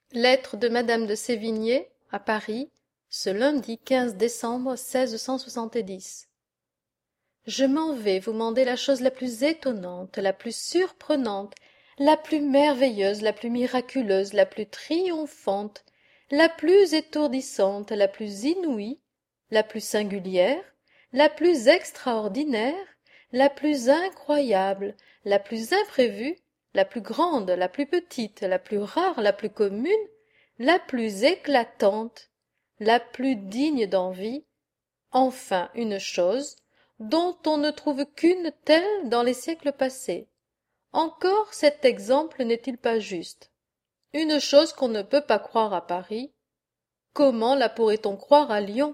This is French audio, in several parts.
Lettre de madame de Sévigné à Paris, ce lundi 15 décembre 1670. Je m'en vais vous mander la chose la plus étonnante, la plus surprenante, la plus merveilleuse, la plus miraculeuse, la plus triomphante, la plus étourdissante, la plus inouïe, la plus singulière, la plus extraordinaire, la plus incroyable, la plus imprévue, la plus grande, la plus petite, la plus rare, la plus commune, la plus éclatante, la plus digne d'envie, enfin une chose dont on ne trouve qu'une telle dans les siècles passés. Encore cet exemple n'est-il pas juste? Une chose qu'on ne peut pas croire à Paris, comment la pourrait-on croire à Lyon?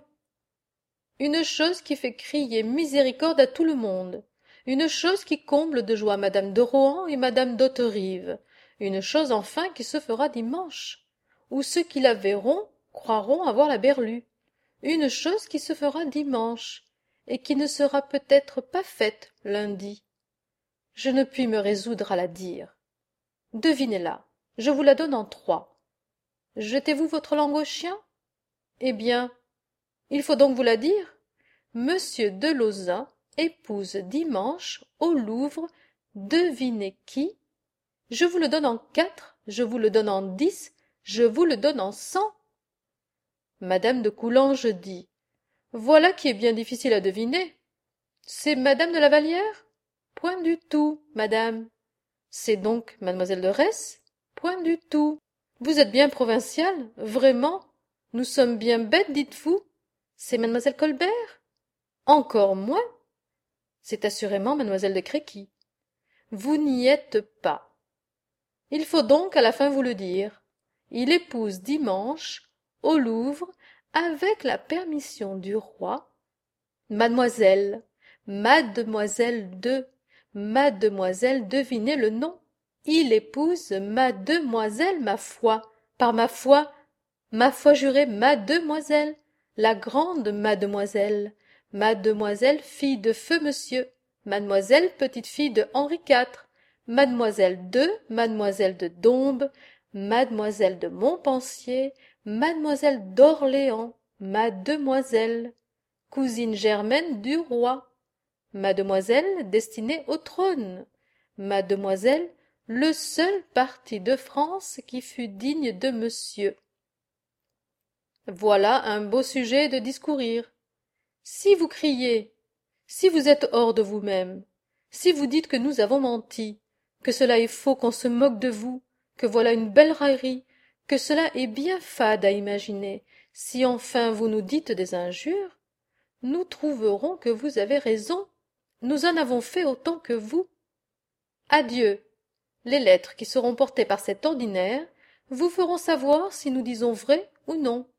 Une chose qui fait crier miséricorde à tout le monde, une chose qui comble de joie madame de Rohan et madame d'Hauterive, une chose enfin qui se fera dimanche, où ceux qui la verront croiront avoir la berlue, une chose qui se fera dimanche, et qui ne sera peut-être pas faite lundi. Je ne puis me résoudre à la dire. Devinez-la, je vous la donne en 3. Jetez-vous votre langue au chien? Eh bien, il faut donc vous la dire. Monsieur de Lauzun épouse dimanche au Louvre, devinez qui? Je vous le donne en 4, je vous le donne en 10, je vous le donne en 100. Madame de Coulanges dit: voilà qui est bien difficile à deviner. C'est madame de la Vallière? Point du tout, madame. C'est donc mademoiselle de Retz? Point du tout. Vous êtes bien provinciale, vraiment? Nous sommes bien bêtes, dites-vous? C'est mademoiselle Colbert? Encore moins. C'est assurément mademoiselle de Créquy. Vous n'y êtes pas. Il faut donc à la fin vous le dire. Il épouse dimanche, au Louvre, avec la permission du roi, mademoiselle, mademoiselle de, mademoiselle, devinez le nom. Il épouse mademoiselle, ma foi, par ma foi jurée, mademoiselle, la grande mademoiselle, mademoiselle fille de feu monsieur, mademoiselle petite-fille de Henri IV, mademoiselle de Dombes, mademoiselle de Montpensier, mademoiselle d'Orléans, mademoiselle, cousine germaine du roi, mademoiselle destinée au trône, mademoiselle le seul parti de France qui fût digne de monsieur. Voilà un beau sujet de discourir. Si vous criez, si vous êtes hors de vous-même, si vous dites que nous avons menti, que cela est faux, qu'on se moque de vous, que voilà une belle raillerie, que cela est bien fade à imaginer, si enfin vous nous dites des injures, nous trouverons que vous avez raison, nous en avons fait autant que vous. Adieu. Les lettres qui seront portées par cet ordinaire vous feront savoir si nous disons vrai ou non.